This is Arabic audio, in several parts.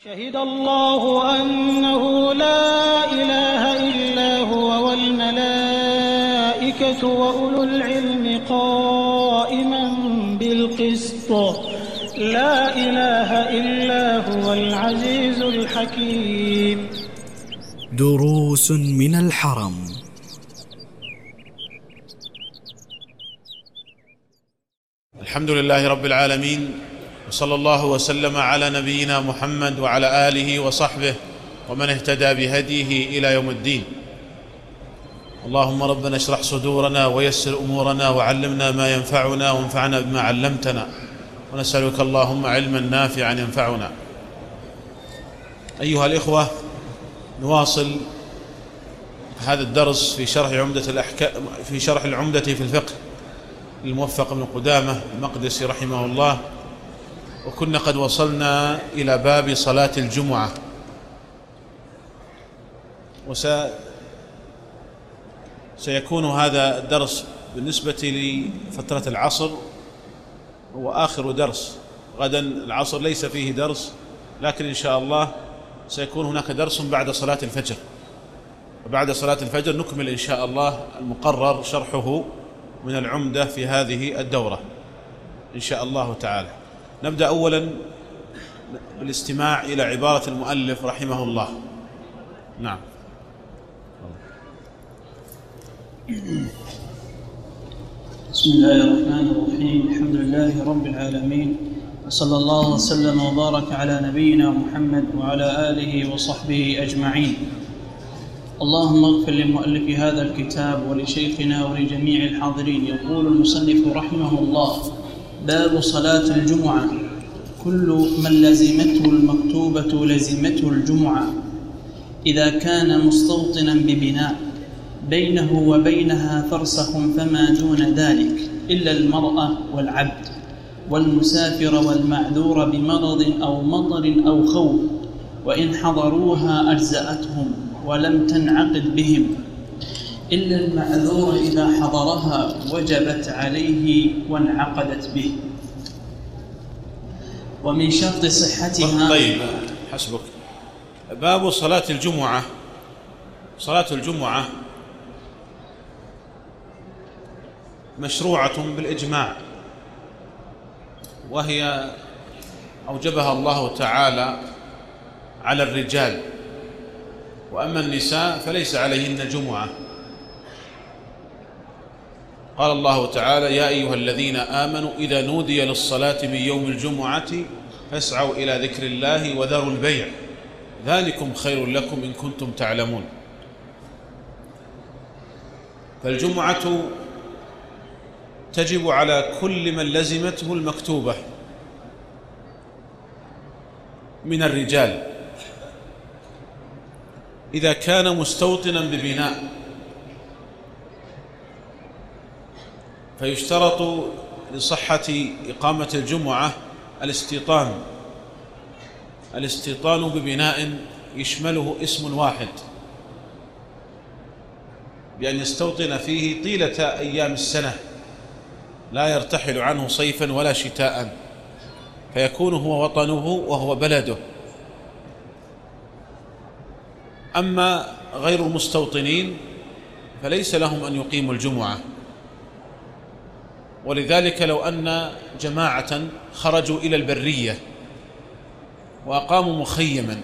شهد الله أنه لا إله إلا هو والملائكة وأولو العلم قائما بالقسط لا إله إلا هو العزيز الحكيم. دروس من الحرم. الحمد لله رب العالمين، وصلى الله وسلم على نبينا محمد وعلى آله وصحبه ومن اهتدى بهديه إلى يوم الدين. اللهم ربنا اشرح صدورنا ويسر أمورنا وعلمنا ما ينفعنا وانفعنا بما علمتنا، ونسألك اللهم علما نافعا ينفعنا. أيها الإخوة، نواصل هذا الدرس في شرح العمدة في الفقه الموفق بن قدامة المقدسي رحمه الله، وكنا قد وصلنا إلى باب صلاة الجمعة، سيكون هذا الدرس بالنسبة لفترة العصر هو آخر درس. غدا العصر ليس فيه درس، لكن إن شاء الله سيكون هناك درس بعد صلاة الفجر، وبعد صلاة الفجر نكمل إن شاء الله المقرر شرحه من العمدة في هذه الدورة إن شاء الله تعالى. نبدأ أولا بالاستماع إلى عبارة المؤلف رحمه الله. نعم. بسم الله الرحمن الرحيم. الحمد لله رب العالمين، وصلى الله وسلم وبارك على نبينا محمد وعلى آله وصحبه أجمعين. اللهم اغفر لمؤلف هذا الكتاب ولشيخنا ولجميع الحاضرين. يقول المصنف رحمه الله: باب صلاة الجمعة. كل من لزمته المكتوبة لزمته الجمعة إذا كان مستوطنا ببناء بينه وبينها فرسخ فما دون ذلك، إلا المرأة والعبد والمسافر والمعذور بمرض أو مطر أو خوف، وإن حضروها أجزأتهم ولم تنعقد بهم، إلا المعذور إذا حضرها وجبت عليه وانعقدت به. ومن شرط صحتها. طيب حسبك. باب صلاة الجمعة. صلاة الجمعة مشروعة بالإجماع، وهي أوجبها الله تعالى على الرجال، وأما النساء فليس عليهن جمعة. قال الله تعالى: يا أيها الذين آمنوا إذا نودي للصلاة من يوم الجمعة فاسعوا إلى ذكر الله وذروا البيع ذلكم خير لكم إن كنتم تعلمون. فالجمعة تجب على كل من لزمته المكتوبة من الرجال إذا كان مستوطنا ببناء، فيشترط لصحة إقامة الجمعة الاستيطان ببناء يشمله اسم واحد، بأن يستوطن فيه طيلة أيام السنة، لا يرتحل عنه صيفا ولا شتاء، فيكون هو وطنه وهو بلده. أما غير المستوطنين فليس لهم أن يقيموا الجمعة. ولذلك لو أن جماعة خرجوا إلى البرية وأقاموا مخيما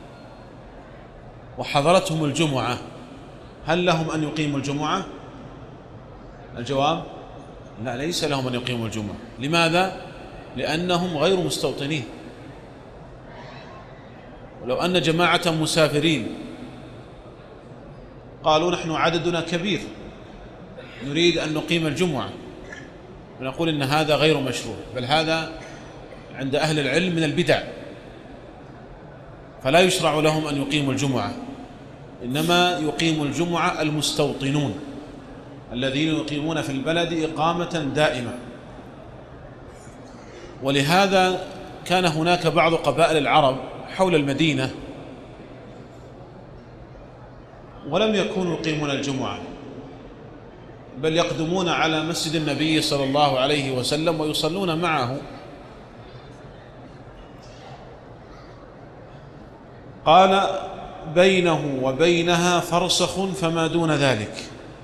وحضرتهم الجمعة، هل لهم أن يقيموا الجمعة؟ الجواب: لا، ليس لهم أن يقيموا الجمعة. لماذا؟ لأنهم غير مستوطنين. ولو أن جماعة مسافرين قالوا: نحن عددنا كبير نريد أن نقيم الجمعة، ونقول إن هذا غير مشروع، بل هذا عند أهل العلم من البدع، فلا يشرع لهم أن يقيموا الجمعة. إنما يقيم الجمعة المستوطنون الذين يقيمون في البلد إقامة دائمة. ولهذا كان هناك بعض قبائل العرب حول المدينة ولم يكونوا يقيمون الجمعة، بل يقدمون على مسجد النبي صلى الله عليه وسلم ويصلون معه، قال بينه وبينها فرسخ فما دون ذلك.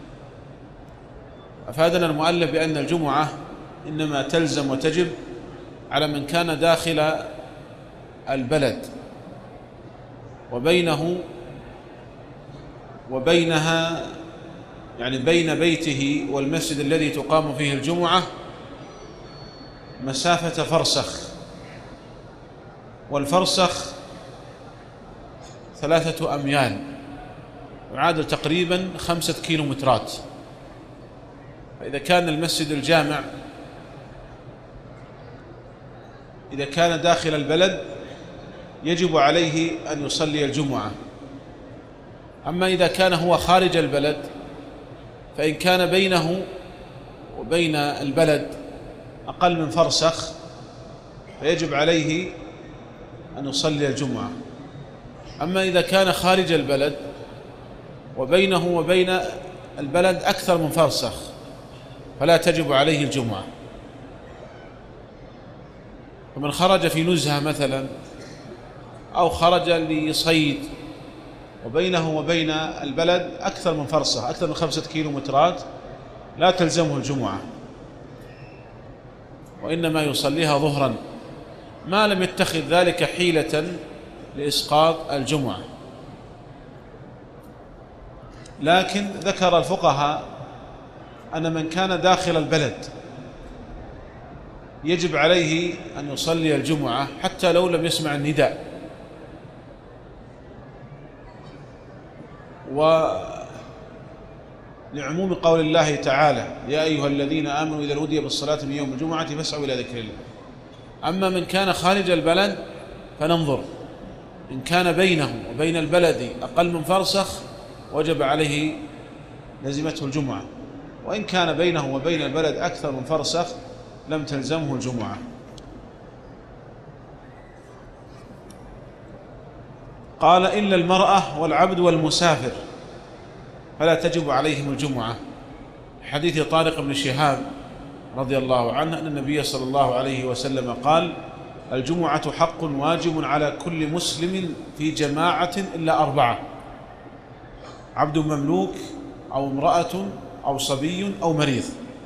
أفادنا المؤلف بأن الجمعة إنما تلزم وتجب على من كان داخل البلد وبينه وبينها، يعني بين بيته والمسجد الذي تقام فيه الجمعة مسافة فرسخ، والفرسخ 3 أميال يعادل تقريبا 5 كيلومترات. فإذا كان المسجد الجامع إذا كان داخل البلد يجب عليه أن يصلي الجمعة. أما إذا كان هو خارج البلد فإن كان بينه وبين البلد أقل من فرسخ فيجب عليه أن يصلي الجمعة. أما إذا كان خارج البلد وبينه وبين البلد أكثر من فرسخ فلا تجب عليه الجمعة. فمن خرج في نزهة مثلا أو خرج لصيد وبينه وبين البلد أكثر من فرسخ، أكثر من 5 كيلومترات، لا تلزمه الجمعة، وإنما يصليها ظهرا ما لم يتخذ ذلك حيلة لإسقاط الجمعة. لكن ذكر الفقهاء أن من كان داخل البلد يجب عليه أن يصلي الجمعة حتى لو لم يسمع النداء، ولعموم قول الله تعالى يا أيها الذين آمنوا إذا نودي بالصلاة من يوم الجمعة فاسعوا إلى ذكر الله. أما من كان خارج البلد فننظر، إن كان بينه وبين البلد أقل من فرسخ وجب عليه لزمته الجمعة، وإن كان بينه وبين البلد أكثر من فرسخ لم تلزمه الجمعة. قال إلا المرأة والعبد والمسافر فلا تجب عليهم الجمعة، حديث طارق بن شهاب رضي الله عنه أن النبي صلى الله عليه وسلم قال الجمعة حق واجب على كل مسلم في جماعة إلا 4: عبد مملوك أو امرأة أو صبي أو مريض.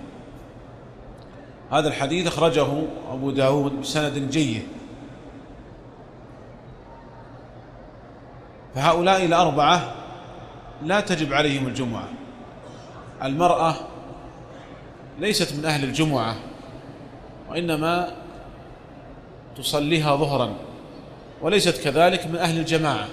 هذا الحديث أخرجه أبو داود بسند جيد. فهؤلاء 4 لا تجب عليهم الجمعة. المرأة ليست من أهل الجمعة وإنما تصليها ظهرا، وليست كذلك من أهل الجماعة،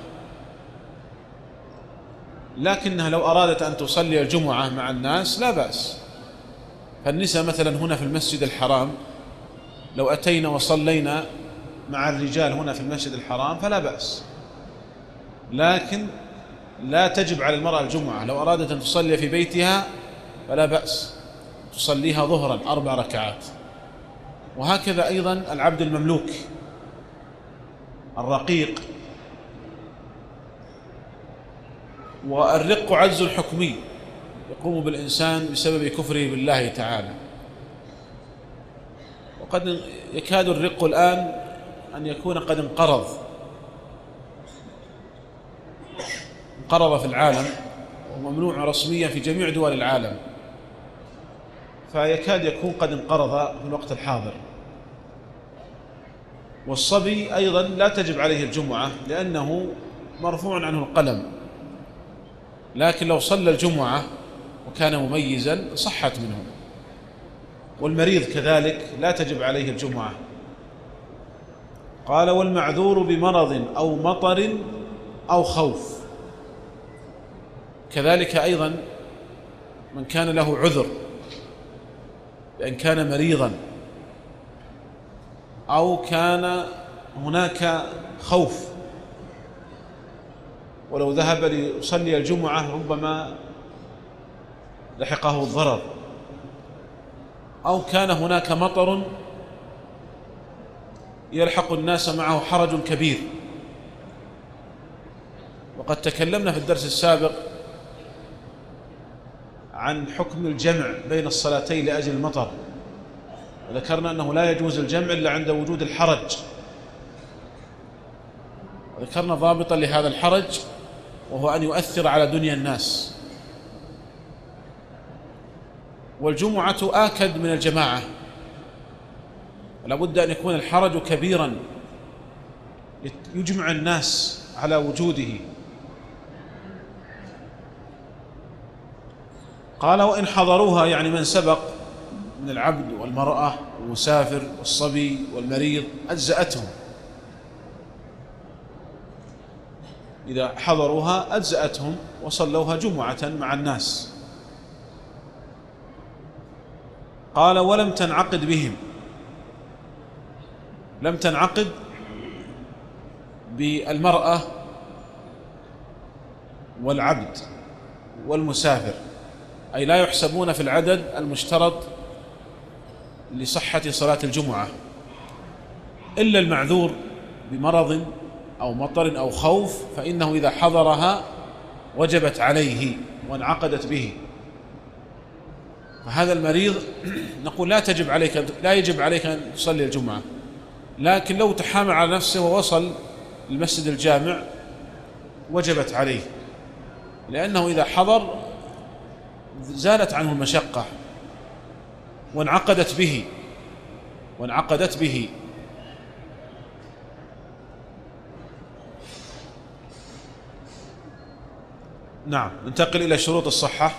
لكنها لو أرادت أن تصلي الجمعة مع الناس لا بأس. فالنساء مثلا هنا في المسجد الحرام لو أتينا وصلينا مع الرجال هنا في المسجد الحرام فلا بأس، لكن لا تجب على المرأة الجمعة. لو أرادت أن تصلي في بيتها فلا بأس، تصليها ظهرا 4 ركعات. وهكذا أيضا العبد المملوك الرقيق. والرق عجز حكمي يقوم بالإنسان بسبب كفره بالله تعالى، وقد يكاد الرق الآن أن يكون قد انقرض في العالم وممنوع رسميا في جميع دول العالم، فيكاد يكون قد انقرض في الوقت الحاضر. والصبي أيضا لا تجب عليه الجمعة لأنه مرفوع عنه القلم، لكن لو صلى الجمعة وكان مميزا صحت منه. والمريض كذلك لا تجب عليه الجمعة. قال والمعذور بمرض أو مطر أو خوف، كذلك أيضا من كان له عذر بأن كان مريضا أو كان هناك خوف، ولو ذهب ليصلي الجمعة ربما لحقه الضرر، أو كان هناك مطر يلحق الناس معه حرج كبير. وقد تكلمنا في الدرس السابق عن حكم الجمع بين الصلاتين لأجل المطر، وذكرنا أنه لا يجوز الجمع إلا عند وجود الحرج، ذكرنا ضابطا لهذا الحرج، وهو أن يؤثر على دنيا الناس. والجمعة آكد من الجماعة، ولا بد أن يكون الحرج كبيرا يجمع الناس على وجوده. قال: وإن حضروها، يعني من سبق من العبد والمرأة والمسافر والصبي والمريض أجزأتهم، إذا حضروها أجزأتهم وصلوها جمعة مع الناس. قال: ولم تنعقد بهم، لم تنعقد بالمرأة والعبد والمسافر، أي لا يحسبون في العدد المشترط لصحة صلاة الجمعة، إلا المعذور بمرض أو مطر أو خوف، فإنه إذا حضرها وجبت عليه وانعقدت به. فهذا المريض نقول لا يجب عليك أن تصلي الجمعة، لكن لو تحامل على نفسه ووصل المسجد الجامع وجبت عليه، لأنه إذا حضر زالت عنه المشقة وانعقدت به. نعم. ننتقل إلى شروط الصحة.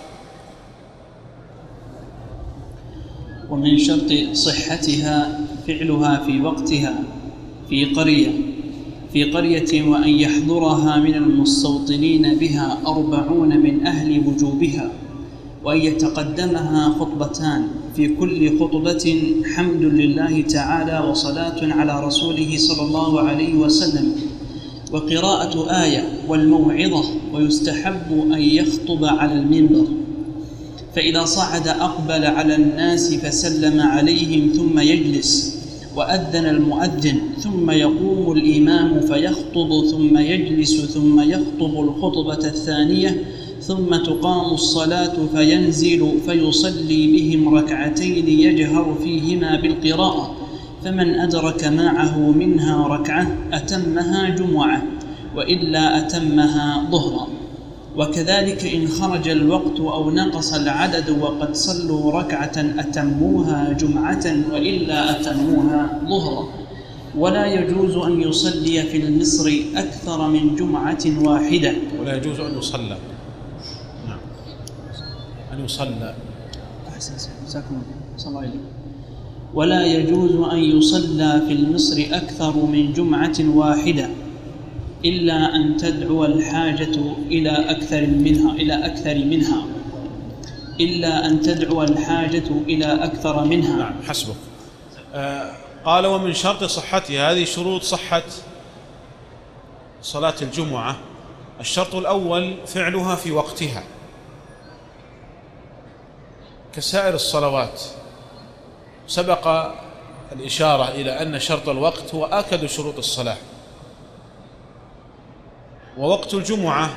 ومن شرط صحتها فعلها في وقتها في قرية وأن يحضرها من المستوطنين بها 40 من أهل وجوبها، وأن يتقدمها خطبتان، في كل خطبة حمد لله تعالى وصلاة على رسوله صلى الله عليه وسلم، وقراءة آية والموعظة، ويستحب أن يخطب على المنبر، فإذا صعد أقبل على الناس فسلم عليهم ثم يجلس، وأذن المؤذن ثم يقوم الإمام فيخطب ثم يجلس ثم يخطب الخطبة الثانية، ثم تقام الصلاة فينزل فيصلي بهم ركعتين يجهر فيهما بالقراءة، فمن أدرك معه منها ركعة أتمها جمعة، وإلا أتمها ظهرا. وكذلك إن خرج الوقت أو نقص العدد وقد صلوا ركعة أتموها جمعة، وإلا أتموها ظهرا. ولا يجوز أن يصلي في المصر أكثر من جمعة واحدة. ولا يجوز أن يصلى، نعم، أن يصلى. ولا يجوز أن يصلى في المصر أكثر من جمعة واحدة، إلا أن تدعو الحاجة إلى أكثر منها. نعم، حسبك. قال: ومن شرط صحتها، هذه شروط صحة صلاة الجمعة. الشرط الأول فعلها في وقتها كسائر الصلوات. سبق الإشارة إلى أن شرط الوقت هو آكد شروط الصلاة. ووقت الجمعة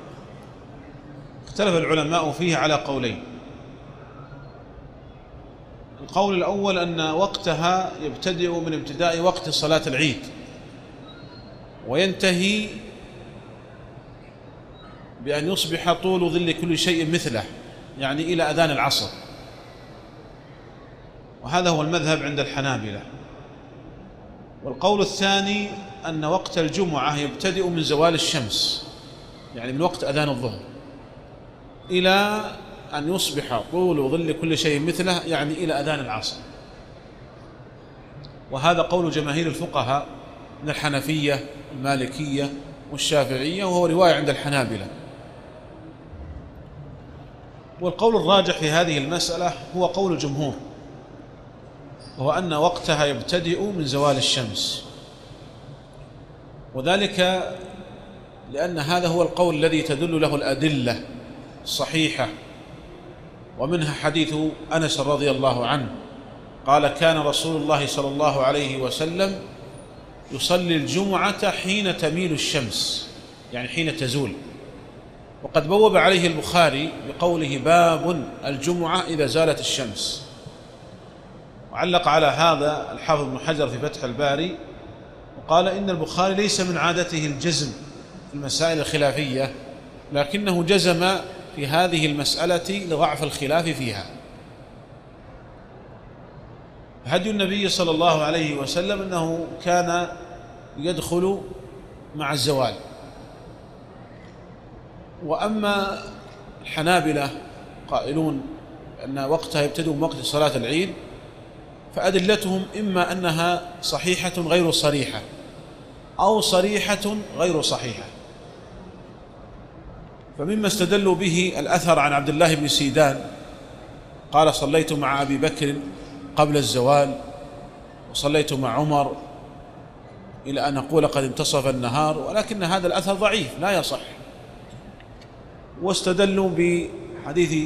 اختلف العلماء فيه على قولين. القول الأول أن وقتها يبتدئ من ابتداء وقت صلاة العيد وينتهي بأن يصبح طول ظل كل شيء مثله، يعني إلى أذان العصر، وهذا هو المذهب عند الحنابلة. والقول الثاني أن وقت الجمعة يبتدئ من زوال الشمس، يعني من وقت أذان الظهر، إلى أن يصبح طول ظل كل شيء مثله، يعني إلى أذان العصر. وهذا قول جماهير الفقهاء من الحنفية المالكية والشافعية، وهو رواية عند الحنابلة. والقول الراجح في هذه المسألة هو قول الجمهور، وهو أن وقتها يبتدئ من زوال الشمس، وذلك لأن هذا هو القول الذي تدل له الأدلة الصحيحة، ومنها حديث أنس رضي الله عنه قال: كان رسول الله صلى الله عليه وسلم يصلي الجمعة حين تميل الشمس، يعني حين تزول. وقد بوب عليه البخاري بقوله: باب الجمعة إذا زالت الشمس. وعلق على هذا الحافظ ابن حجر في فتح الباري وقال إن البخاري ليس من عادته الجزم في المسائل الخلافية، لكنه جزم في هذه المسألة لضعف الخلاف فيها. هدي النبي صلى الله عليه وسلم أنه كان يدخل مع الزوال. وأما الحنابلة قائلون أن وقتها يبتدئ من وقت صلاة العيد، فأدلتهم إما أنها صحيحة غير صريحة أو صريحة غير صحيحة. فمما استدلوا به الأثر عن عبد الله بن سيدان قال: صليت مع أبي بكر قبل الزوال، وصليت مع عمر إلى أن أقول قد انتصف النهار، ولكن هذا الأثر ضعيف لا يصح. واستدلوا بحديث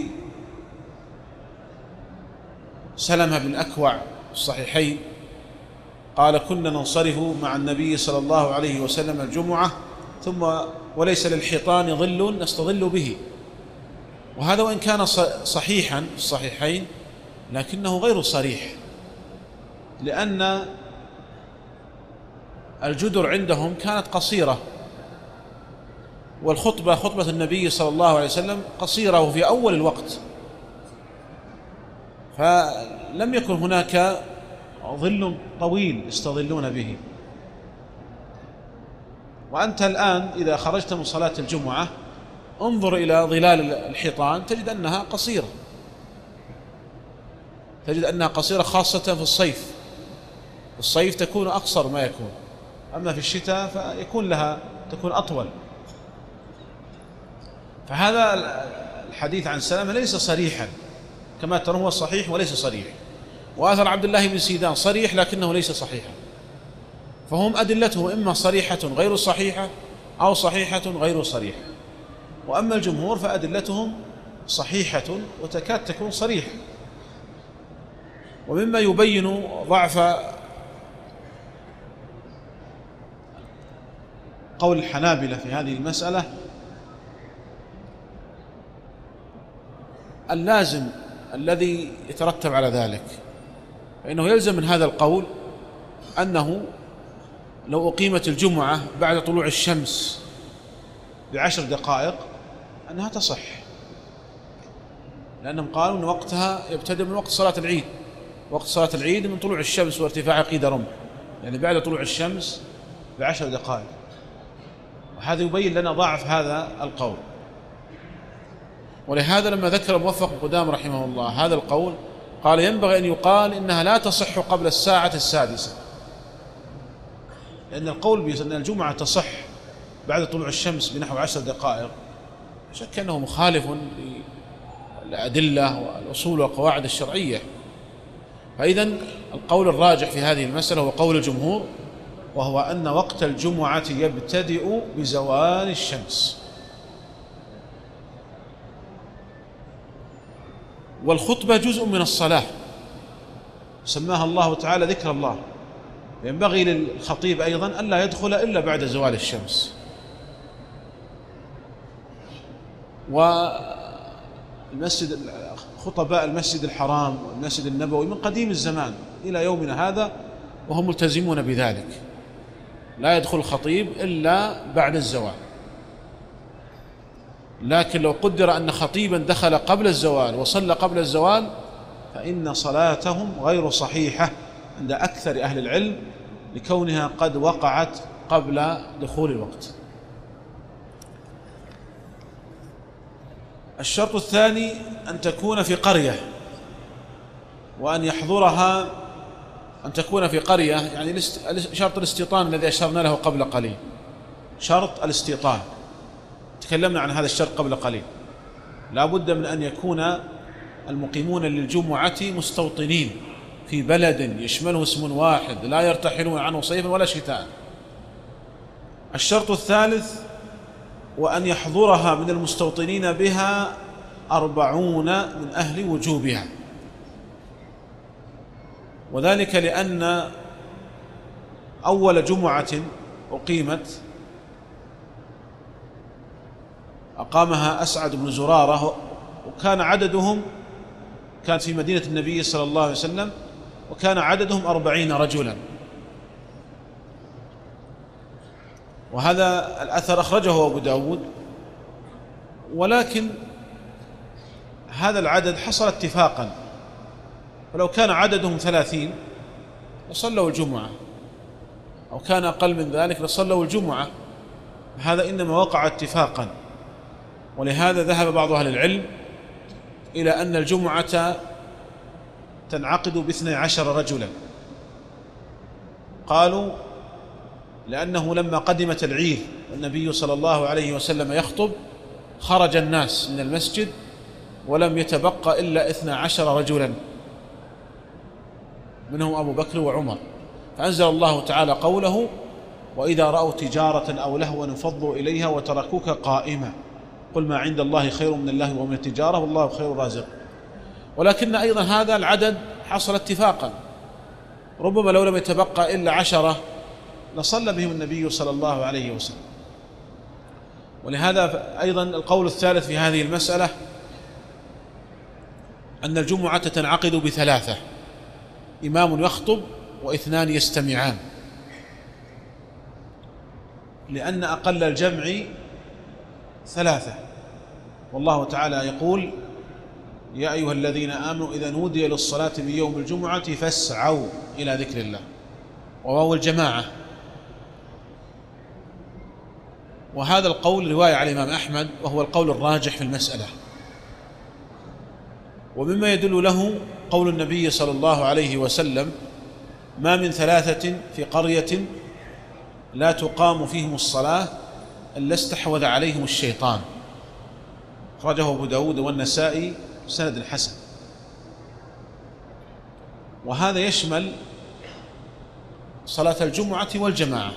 سلمة بن أكوع الصحيحين قال: كنا ننصرف مع النبي صلى الله عليه وسلم الجمعة ثم وليس للحيطان ظل نستظل به. وهذا وإن كان صحيحا في الصحيحين لكنه غير صريح، لأن الجدر عندهم كانت قصيرة، والخطبة خطبة النبي صلى الله عليه وسلم قصيرة وفي أول الوقت، فلم يكن هناك ظل طويل يستظلون به. وأنت الآن إذا خرجت من صلاة الجمعة انظر إلى ظلال الحيطان تجد أنها قصيرة، تجد أنها قصيرة خاصة في الصيف. في الصيف تكون أقصر ما يكون، أما في الشتاء تكون أطول. فهذا الحديث عن سلمة ليس صريحا كما ترون، هو صحيح وليس صريح. وآثر عبد الله بن سيدان صريح لكنه ليس صحيحا. فهم أدلتهم إما صريحة غير صحيحة أو صحيحة غير صريحة. وأما الجمهور فأدلتهم صحيحة وتكاد تكون صريحة. ومما يبين ضعف قول الحنابلة في هذه المسألة اللازم الذي يترتب على ذلك، فإنه يلزم من هذا القول أنه لو أقيمت الجمعة بعد طلوع الشمس ب10 دقائق أنها تصح، لأنهم قالوا أن وقتها يبتدئ من وقت صلاة العيد. وقت صلاة العيد من طلوع الشمس وارتفاع قيد رمح، يعني بعد طلوع الشمس ب10 دقائق. وهذا يبين لنا ضعف هذا القول. ولهذا لما ذكر موفق قدام رحمه الله هذا القول قال: ينبغي أن يقال إنها لا تصح قبل الساعة 6، لأن القول بأن الجمعة تصح بعد طلوع الشمس بنحو 10 دقائق شك أنه مخالف للأدلة والأصول والقواعد الشرعية. فإذا القول الراجح في هذه المسألة هو قول الجمهور، وهو أن وقت الجمعة يبتدئ بزوال الشمس. والخطبة جزء من الصلاة سماها الله تعالى ذكر الله، ينبغي للخطيب أيضا ألا يدخل إلا بعد زوال الشمس. والمسجد خطباء المسجد الحرام والمسجد النبوي من قديم الزمان إلى يومنا هذا وهم ملتزمون بذلك، لا يدخل الخطيب إلا بعد الزوال. لكن لو قدر أن خطيبا دخل قبل الزوال وصلى قبل الزوال فإن صلاتهم غير صحيحة عند أكثر أهل العلم، لكونها قد وقعت قبل دخول الوقت. الشرط الثاني أن تكون في قرية، وأن يحضرها أن تكون في قرية، يعني شرط الاستيطان الذي أشرنا له قبل قليل، شرط الاستيطان تكلمنا عن هذا الشرط قبل قليل. لا بد من أن يكون المقيمون للجمعة مستوطنين في بلد يشمله اسم واحد لا يرتحلون عنه صيفا ولا شتاء. الشرط الثالث وأن يحضرها من المستوطنين بها 40 من أهل وجوبها، وذلك لأن أول جمعة أقيمت أقامها أسعد بن زرارة، وكان عددهم كان في مدينة النبي صلى الله عليه وسلم، وكان عددهم 40 رجلا. وهذا الأثر أخرجه أبو داود، ولكن هذا العدد حصل اتفاقا، فلو كان عددهم 30 لصلوا الجمعة، أو كان أقل من ذلك لصلوا الجمعة. هذا إنما وقع اتفاقا، ولهذا ذهب بعض أهل العلم إلى أن الجمعة تنعقد ب12 رجلا. قالوا لأنه لما قدمت العير والنبي صلى الله عليه وسلم يخطب خرج الناس من المسجد ولم يتبقى إلا 12 رجلا، منهم أبو بكر وعمر، فأنزل الله تعالى قوله: وإذا رأوا تجارة أو لهوا انفضوا إليها وتركوك قائما قل ما عند الله خير من اللهو ومن التجارة والله خير الرازق. ولكن أيضا هذا العدد حصل اتفاقا، ربما لو لم يتبقى إلا 10 لصلى بهم النبي صلى الله عليه وسلم. ولهذا أيضا القول الثالث في هذه المسألة أن الجمعة تنعقد ب3: إمام يخطب و2 يستمعان، لأن أقل الجمع 3، والله تعالى يقول: يا أيها الذين آمنوا إذا نودي للصلاة من يوم الجمعة فاسعوا إلى ذكر الله، وواو الجماعة. وهذا القول رواية على الإمام أحمد، وهو القول الراجح في المسألة. ومما يدل له قول النبي صلى الله عليه وسلم: ما من 3 في قرية لا تقام فيهم الصلاة إلا استحوذ عليهم الشيطان، أخرجه أبو داود والنسائي بسند حسن. وهذا يشمل صلاة الجمعة والجماعة،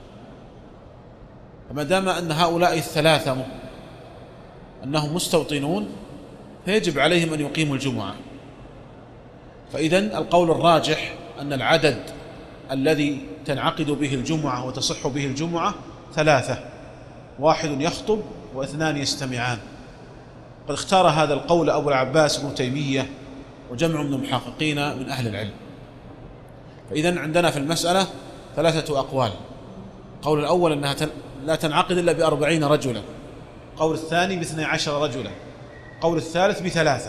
فما دام أن هؤلاء ال3 أنهم مستوطنون فيجب عليهم أن يقيموا الجمعة. فإذن القول الراجح أن العدد الذي تنعقد به الجمعة وتصح به الجمعة 3: 1 يخطب و2 يستمعان. قد اختار هذا القول أبو العباس ابن تيمية وجمع من المحققين من أهل العلم. فإذن عندنا في المسألة 3 أقوال: القول الأول أنها لا تنعقد إلا ب40 رجلا، القول الثاني ب12 رجلا، القول الثالث ب3،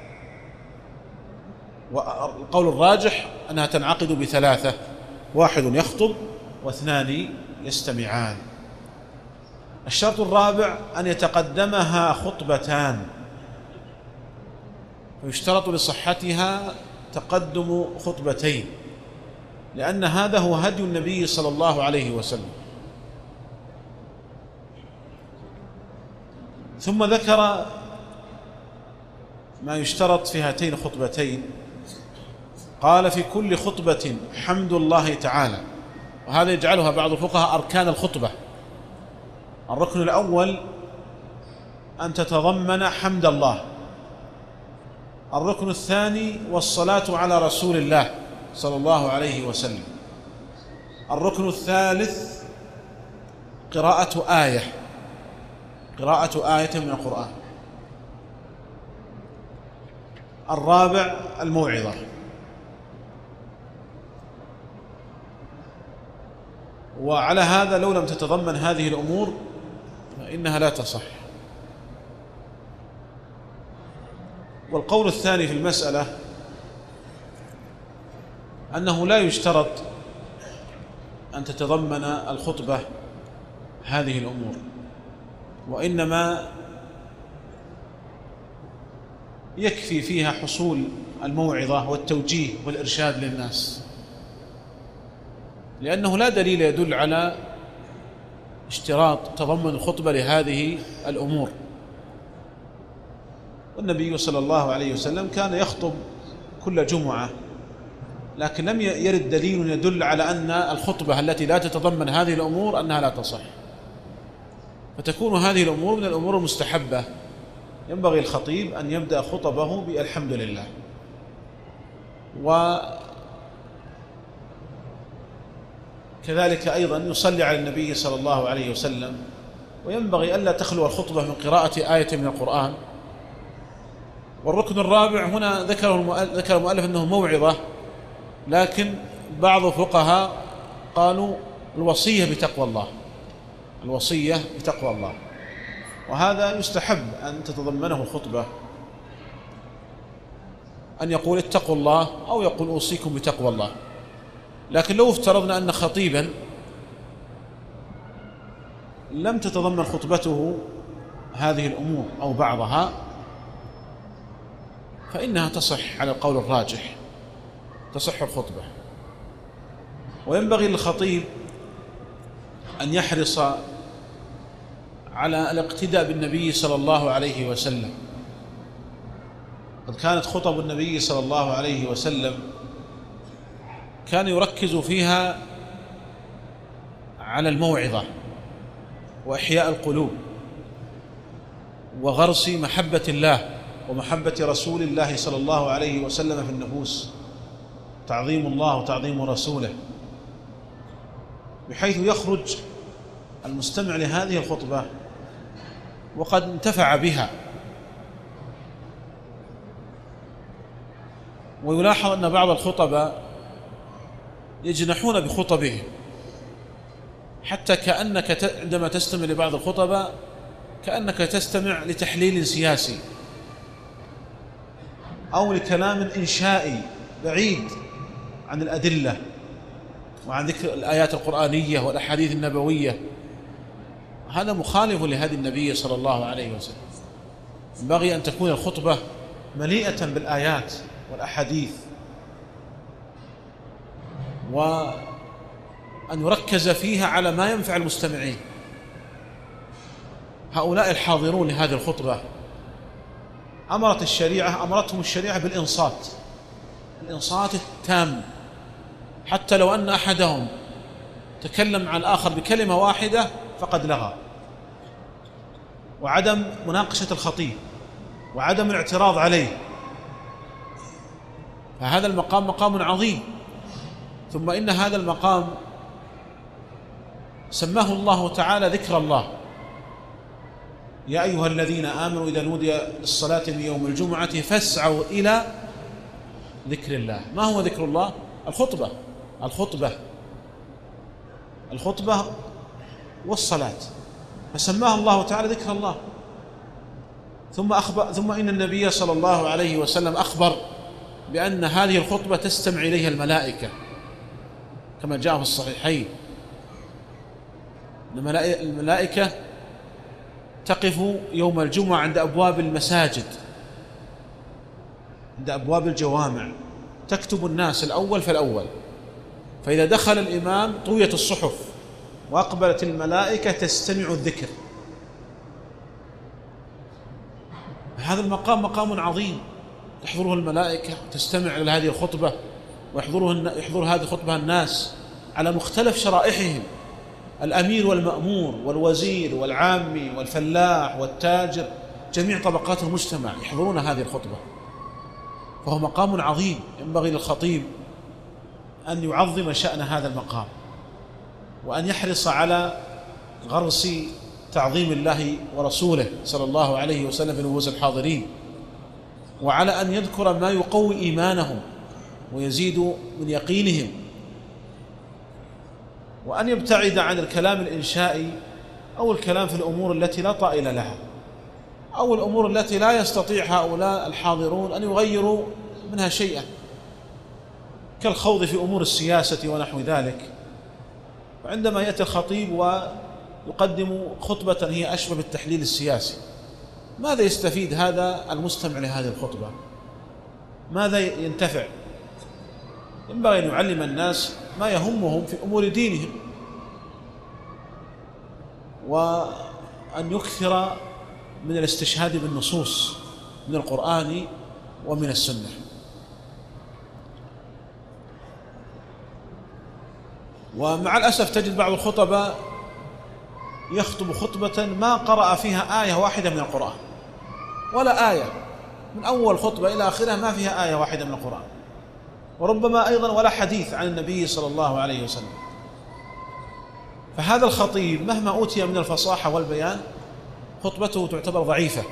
والقول الراجح أنها تنعقد ب3: 1 يخطب و2 يستمعان. الشرط الرابع أن يتقدمها خطبتان، ويشترط لصحتها تقدم خطبتين، لأن هذا هو هدي النبي صلى الله عليه وسلم. ثم ذكر ما يشترط في هاتين الخطبتين، قال: في كل خطبة حمد الله تعالى، وهذا يجعلها بعض الفقهاء أركان الخطبة. الركن الأول أن تتضمن حمد الله، الركن الثاني والصلاة على رسول الله صلى الله عليه وسلم، الركن الثالث قراءة آية من القرآن، الرابع الموعظة. وعلى هذا لو لم تتضمن هذه الأمور فإنها لا تصح. والقول الثاني في المسألة أنه لا يشترط أن تتضمن الخطبة هذه الأمور، وإنما يكفي فيها حصول الموعظة والتوجيه والإرشاد للناس، لأنه لا دليل يدل على اشتراط تضمن الخطبة لهذه الأمور. والنبي صلى الله عليه وسلم كان يخطب كل جمعة، لكن لم يرد دليل يدل على أن الخطبة التي لا تتضمن هذه الأمور أنها لا تصح، فتكون هذه الأمور من الأمور المستحبة. ينبغي الخطيب أن يبدأ خطبه بالحمد لله، وكذلك أيضا يصلي على النبي صلى الله عليه وسلم، وينبغي ألا تخلو الخطبة من قراءة آية من القرآن. والركن الرابع هنا ذكر المؤلف أنه موعظة، لكن بعض الفقهاء قالوا الوصية بتقوى الله، الوصية بتقوى الله، وهذا يستحب أن تتضمنه الخطبة، أن يقول اتقوا الله أو يقول أوصيكم بتقوى الله. لكن لو افترضنا أن خطيبا لم تتضمن خطبته هذه الأمور أو بعضها، فإنها تصح على القول الراجح، تصح الخطبة. وينبغي للخطيب أن يحرص على الاقتداء بالنبي صلى الله عليه وسلم. قد كانت خطب النبي صلى الله عليه وسلم كان يركز فيها على الموعظة وإحياء القلوب وغرس محبة الله ومحبة رسول الله صلى الله عليه وسلم في النفوس، تعظيم الله وتعظيم رسوله، بحيث يخرج المستمع لهذه الخطبة وقد انتفع بها. ويلاحظ أن بعض الخطباء يجنحون بخطبهم، حتى كأنك عندما تستمع لبعض الخطباء كأنك تستمع لتحليل سياسي أو لكلام إنشائي بعيد عن الأدلة وعن ذكر الآيات القرآنية والأحاديث النبوية. هذا مخالف لهدي النبي صلى الله عليه وسلم. ينبغي أن تكون الخطبة مليئة بالآيات والأحاديث، وأن يركز فيها على ما ينفع المستمعين. هؤلاء الحاضرون لهذه الخطبة أمرتهم الشريعة بالإنصات، الإنصات التام، حتى لو أن أحدهم تكلم عن الآخر بكلمة واحدة فقد لغى. وعدم مناقشة الخطيب وعدم الاعتراض عليه، فهذا المقام مقام عظيم. ثم إن هذا المقام سماه الله تعالى ذكر الله: يا أيها الذين آمنوا إذا نودي للصلاة من يوم الجمعة فاسعوا إلى ذكر الله. ما هو ذكر الله؟ الخطبة والصلاة، فسماه الله تعالى ذكر الله. ثم إن النبي صلى الله عليه وسلم أخبر بأن هذه الخطبة تستمع إليها الملائكة، كما جاء في الصحيحين أن الملائكة تقف يوم الجمعة عند أبواب المساجد، عند أبواب الجوامع، تكتب الناس الأول فالأول، فإذا دخل الإمام طويت الصحف وأقبلت الملائكة تستمع الذكر. هذا المقام مقام عظيم، تحضره الملائكة تستمع إلى هذه الخطبة، ويحضر هذه الخطبة الناس على مختلف شرائحهم، الأمير والمأمور والوزير والعامي والفلاح والتاجر، جميع طبقات المجتمع يحضرون هذه الخطبة. فهو مقام عظيم، ينبغي للخطيب أن يعظم شأن هذا المقام، وأن يحرص على غرس تعظيم الله ورسوله صلى الله عليه وسلم في نفوس الحاضرين، وعلى أن يذكر ما يقوي إيمانهم ويزيد من يقينهم، وأن يبتعد عن الكلام الإنشائي أو الكلام في الأمور التي لا طائل لها، أو الأمور التي لا يستطيع هؤلاء الحاضرون أن يغيروا منها شيئا، كالخوض في أمور السياسة ونحو ذلك. وعندما يأتي الخطيب ويقدم خطبة هي أشبه بالتحليل السياسي، ماذا يستفيد هذا المستمع لهذه الخطبة؟ ماذا ينتفع؟ ينبغي أن يعلم الناس ما يهمهم في أمور دينهم، وأن يكثر من الاستشهاد بالنصوص من القرآن ومن السنة. ومع الأسف تجد بعض الخطباء يخطب خطبة ما قرأ فيها آية واحدة من القرآن، ولا آية، من أول خطبة إلى آخرها ما فيها آية واحدة من القرآن، وربما أيضا ولا حديث عن النبي صلى الله عليه وسلم. فهذا الخطيب مهما أوتي من الفصاحة والبيان خطبته تعتبر ضعيفة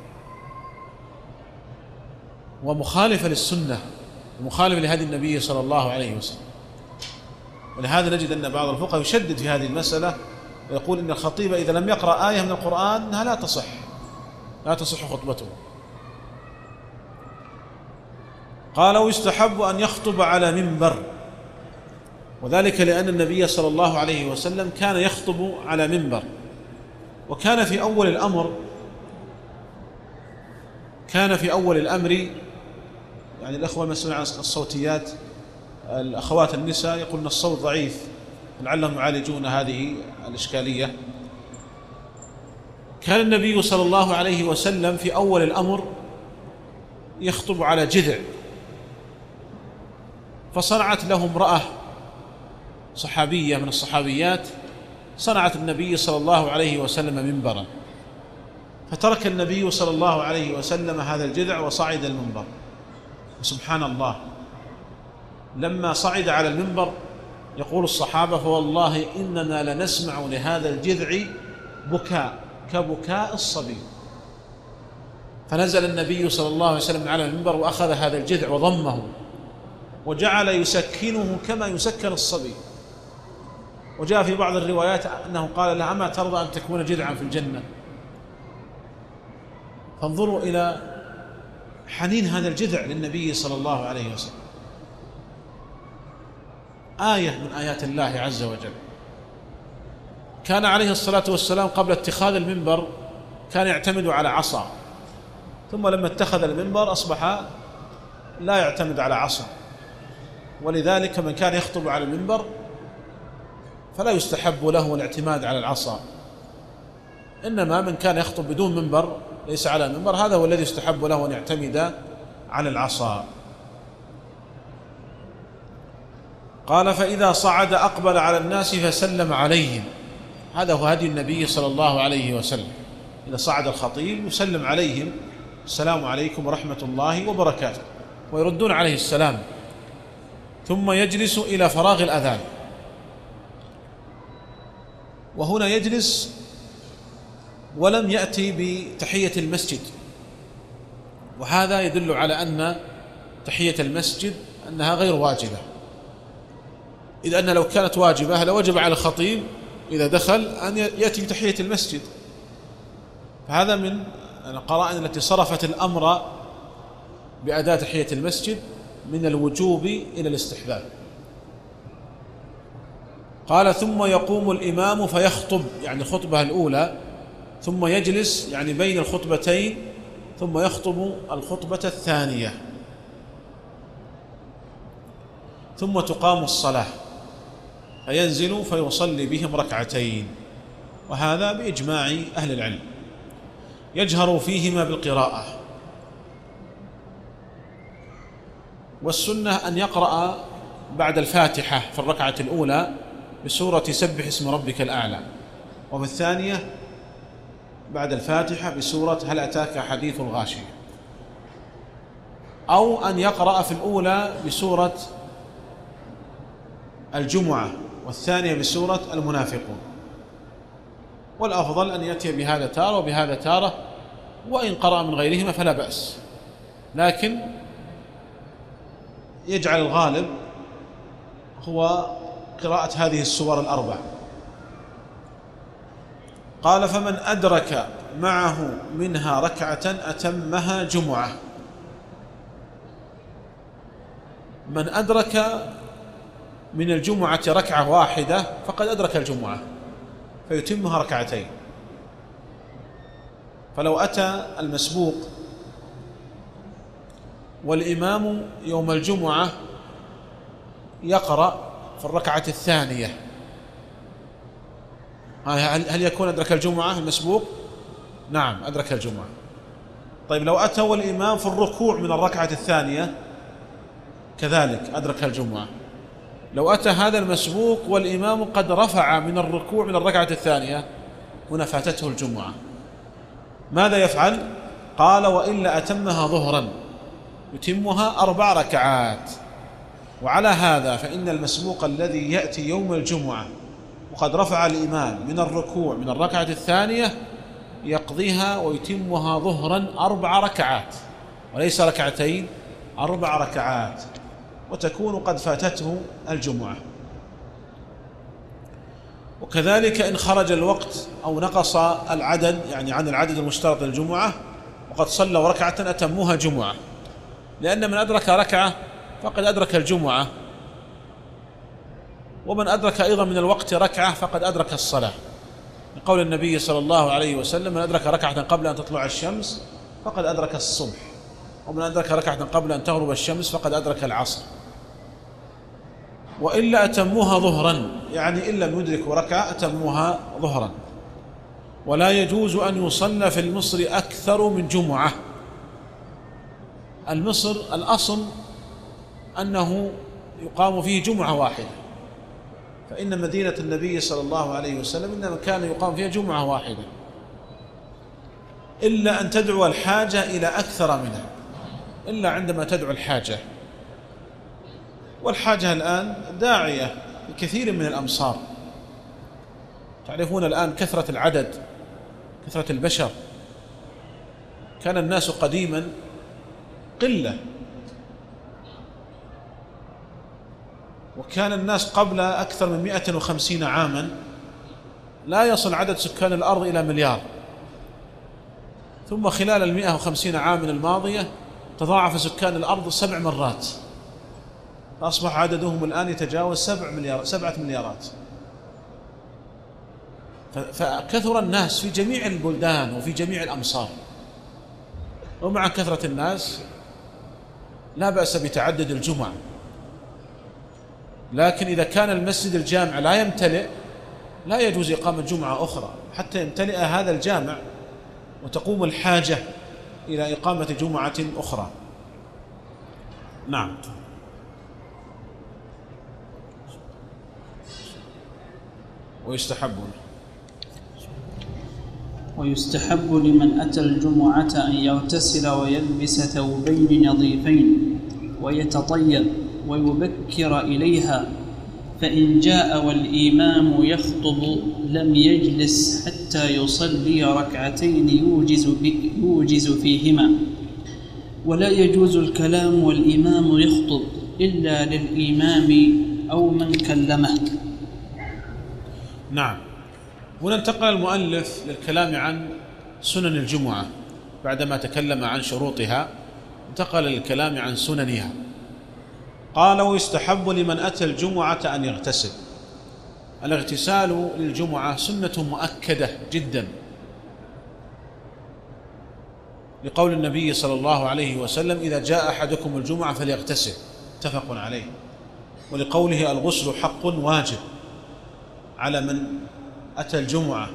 ومخالفة للسنة ومخالفة لهدي النبي صلى الله عليه وسلم. ولهذا نجد أن بعض الفقهاء يشدد في هذه المسألة ويقول إن الخطيب إذا لم يقرأ آية من القرآن أنها لا تصح خطبته. قال: ويستحب أن يخطب على منبر، وذلك لأن النبي صلى الله عليه وسلم كان يخطب على منبر، وكان في أول الأمر يعني الأخوة المسؤولين عن الصوتيات، الأخوات النساء يقولون الصوت ضعيف، لعلهم يعالجون هذه الإشكالية. كان النبي صلى الله عليه وسلم في أول الأمر يخطب على جذع، فصنعت له امرأة صحابية من الصحابيات، صنعت النبي صلى الله عليه وسلم منبرا، فترك النبي صلى الله عليه وسلم هذا الجذع وصعد المنبر. وسبحان الله، لما صعد على المنبر يقول الصحابة: فوالله إننا لنسمع لهذا الجذع بكاء كبكاء الصبي. فنزل النبي صلى الله عليه وسلم على المنبر وأخذ هذا الجذع وضمه وجعل يسكنه كما يسكن الصبي. وجاء في بعض الروايات أنه قال لها: أما ترضى أن تكون جذعا في الجنة؟ فانظروا إلى حنين هذا الجذع للنبي صلى الله عليه وسلم، آية من آيات الله عز وجل. كان عليه الصلاة والسلام قبل اتخاذ المنبر كان يعتمد على عصا، ثم لما اتخذ المنبر أصبح لا يعتمد على عصا، ولذلك من كان يخطب على المنبر فلا يستحب له الاعتماد على العصا، إنما من كان يخطب بدون منبر ليس على المنبر هذا هو الذي يستحب له أن يعتمد على العصا. قال: فإذا صعد أقبل على الناس فسلم عليهم. هذا هو هدي النبي صلى الله عليه وسلم، إذا صعد الخطيب يسلم عليهم: السلام عليكم ورحمة الله وبركاته، ويردون عليه السلام، ثم يجلس إلى فراغ الأذان. وهنا يجلس ولم يأتي بتحية المسجد، وهذا يدل على أن تحية المسجد أنها غير واجبة، إذ أن لو كانت واجبة لوجب على الخطيب إذا دخل أن يأتي بتحية المسجد. فهذا من القرائن التي صرفت الأمر بأداء تحية المسجد من الوجوب إلى الاستحباب. قال: ثم يقوم الإمام فيخطب، يعني الخطبة الأولى، ثم يجلس يعني بين الخطبتين، ثم يخطب الخطبة الثانية، ثم تقام الصلاة فينزل فيصلي بهم ركعتين، وهذا بإجماع أهل العلم. يجهر فيهما بالقراءة، والسنة أن يقرأ بعد الفاتحة في الركعة الأولى بسورة سبح اسم ربك الأعلى، وفي الثانية بعد الفاتحة بسورة هل أتاك حديث الغاشية، أو أن يقرأ في الأولى بسورة الجمعة والثانية بسورة المنافقون، والأفضل أن يأتي بهذا تارة وبهذا تارة، وإن قرأ من غيرهما فلا بأس، لكن يجعل الغالب هو قراءة هذه السور الأربع. قال: فمن أدرك معه منها ركعة أتمها جمعة. من أدرك من الجمعة ركعة واحدة فقد أدرك الجمعة فيتمها ركعتين. فلو أتى المسبوق والإمام يوم الجمعة يقرأ في الركعة الثانية، هل يكون أدرك الجمعة المسبوق؟ نعم، أدرك الجمعة. طيب لو أتى والإمام في الركوع من الركعة الثانية كذلك أدرك الجمعة. لو أتى هذا المسبوق والإمام قد رفع من الركوع من الركعة الثانية هنا فاتته الجمعة، ماذا يفعل؟ قال: وإلا أتمها ظهرا، يتمها 4 ركعات. وعلى هذا فإن المسبوق الذي يأتي يوم الجمعة وقد رفع الإمام من الركوع من الركعة الثانية يقضيها ويتمها ظهرا 4 ركعات، وليس ركعتين، 4 ركعات، وتكون قد فاتته الجمعة. وكذلك إن خرج الوقت أو نقص العدد، يعني عن العدد المشترط للجمعة، وقد صلوا ركعة أتموها جمعة، لأن من أدرك ركعة فقد أدرك الجمعة، ومن أدرك أيضا من الوقت ركعة فقد أدرك الصلاة، لقول النبي صلى الله عليه وسلم: من أدرك ركعة قبل أن تطلع الشمس فقد أدرك الصبح، ومن أدرك ركعة قبل أن تغرب الشمس فقد أدرك العصر. وإلا أتموها ظهرا، يعني إن لم يدركوا ركعة أتموها ظهرا. ولا يجوز أن يصلى في المصر أكثر من جمعة. المصر الأصل أنه يقام فيه جمعة واحدة، فإن مدينة النبي صلى الله عليه وسلم إنما كان يقام فيها جمعة واحدة، إلا أن تدعو الحاجة إلى أكثر منها، إلا عندما تدعو الحاجة. والحاجة الآن داعية في كثير من الأمصار. تعرفون الآن كثرة العدد، كثرة البشر. كان الناس قديما قلة، وكان الناس قبل أكثر من 150 عاما لا يصل عدد سكان الأرض إلى مليار، ثم خلال 150 عاما الماضية تضاعف سكان الأرض 7 مرات، فأصبح عددهم الآن يتجاوز 7 مليارات. فكثر الناس في جميع البلدان وفي جميع الأمصار. ومع كثرة الناس لا بأس بتعدد الجمع، لكن إذا كان المسجد الجامع لا يمتلئ لا يجوز إقامة جمعة أخرى حتى يمتلئ هذا الجامع وتقوم الحاجة إلى إقامة جمعة أخرى. نعم. ويستحب لمن أتى الجمعة أن يغتسل ويلبس ثوبين نظيفين ويتطيب ويبكر إليها، فإن جاء والإمام يخطب لم يجلس حتى يصلي ركعتين يوجز فيهما. ولا يجوز الكلام والإمام يخطب إلا للإمام أو من كلمه. نعم. هنا انتقل المؤلف للكلام عن سنن الجمعة، بعدما تكلم عن شروطها انتقل للكلام عن سننها. قال: ويستحب لمن أتى الجمعة أن يغتسل. الاغتسال للجمعة سنة مؤكدة جدا، لقول النبي صلى الله عليه وسلم: إذا جاء أحدكم الجمعة فليغتسل، متفق عليه. ولقوله: الغسل حق واجب على من أتى الجمعة.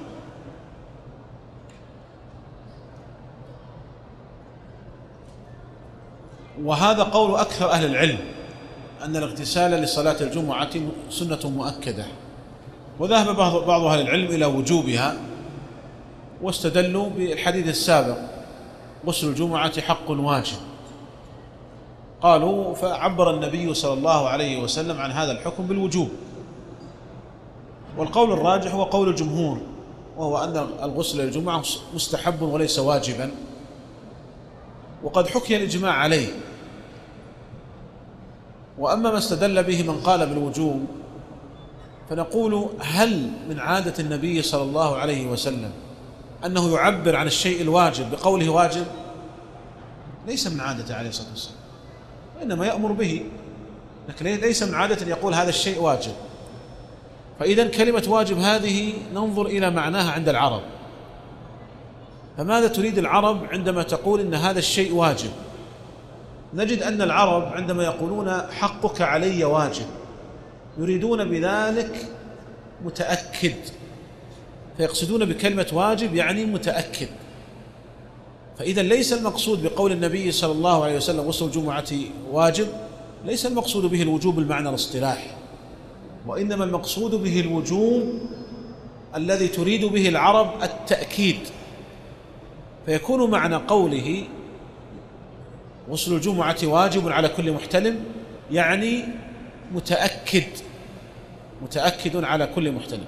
وهذا قول أكثر أهل العلم، أن الاغتسال لصلاة الجمعة سنة مؤكدة. وذهب بعض أهل العلم إلى وجوبها، واستدلوا بالحديث السابق: غسل الجمعة حق واجب. قالوا: فعبر النبي صلى الله عليه وسلم عن هذا الحكم بالوجوب. والقول الراجح هو قول الجمهور، وهو أن الغسل للجمعة مستحب وليس واجبا، وقد حكي الإجماع عليه. وأما ما استدل به من قال بالوجوب، فنقول: هل من عادة النبي صلى الله عليه وسلم أنه يعبر عن الشيء الواجب بقوله واجب؟ ليس من عادته عليه الصلاة والسلام، وإنما يأمر به، لكن ليس من عادة أن يقول هذا الشيء واجب. فإذا كلمة واجب هذه ننظر إلى معناها عند العرب. فماذا تريد العرب عندما تقول إن هذا الشيء واجب؟ نجد أن العرب عندما يقولون حقك علي واجب يريدون بذلك متأكد، فيقصدون بكلمة واجب يعني متأكد. فإذا ليس المقصود بقول النبي صلى الله عليه وسلم غسل الجمعة واجب، ليس المقصود به الوجوب بالمعنى الاصطلاحي، وإنما المقصود به الوجوب الذي تريد به العرب التأكيد. فيكون معنى قوله غسل الجمعة واجب على كل محتلم يعني متأكد على كل محتلم.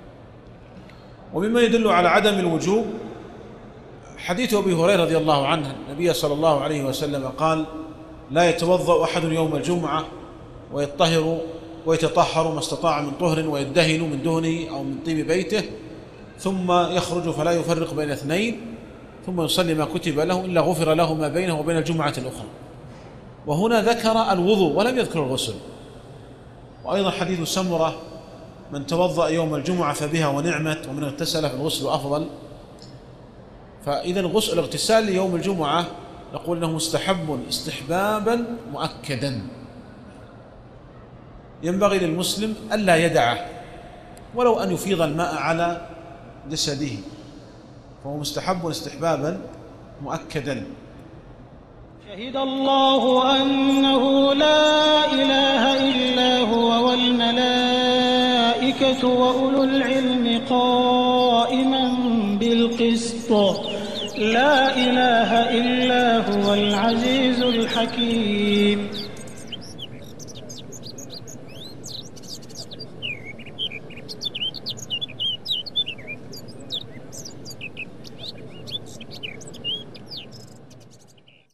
ومما يدل على عدم الوجوب حديث أبي هريرة رضي الله عنه، النبي صلى الله عليه وسلم قال: لا يتوضأ أحد يوم الجمعة ويطهر ويتطهر ما استطاع من طهر ويدهن من دهنه أو من طيب بيته، ثم يخرج فلا يفرق بين اثنين، ثم يصلي ما كتب له إلا غفر له ما بينه وبين الجمعة الأخرى. وهنا ذكر الوضوء ولم يذكر الغسل. وأيضا حديث سمرة: من توضأ يوم الجمعة فبها ونعمت، ومن اغتسل فالغسل أفضل. فإذا الاغتسال ليوم الجمعة نقول أنه مستحب استحبابا مؤكدا، ينبغي للمسلم ألا يدعه ولو أن يفيض الماء على جسده، فهو مستحب استحبابا مؤكدا. شهد الله أنه لا إله إلا هو والملائكة وأولو العلم قائما بالقسط لا إله إلا هو العزيز الحكيم.